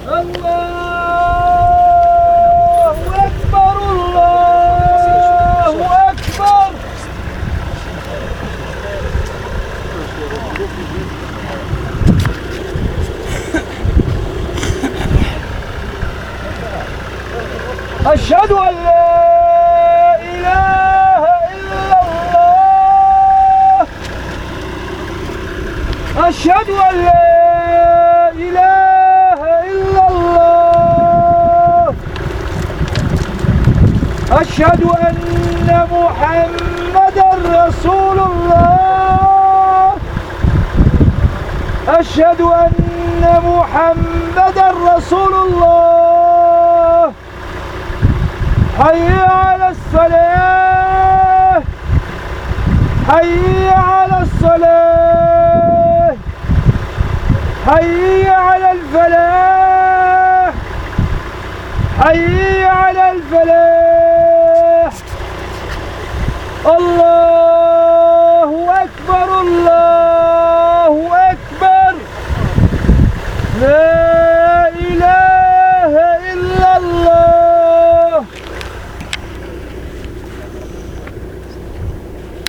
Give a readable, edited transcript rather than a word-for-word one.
الله أكبر الله أكبر. أشهد أن لا إله إلا الله. أشهد أن لا إله إلا الله. أشهد أن محمدًا رسول الله. أشهد أن محمدًا رسول الله. حي على الصلاة. حي على الصلاة. حي على الفلاح. حي على الفلاح.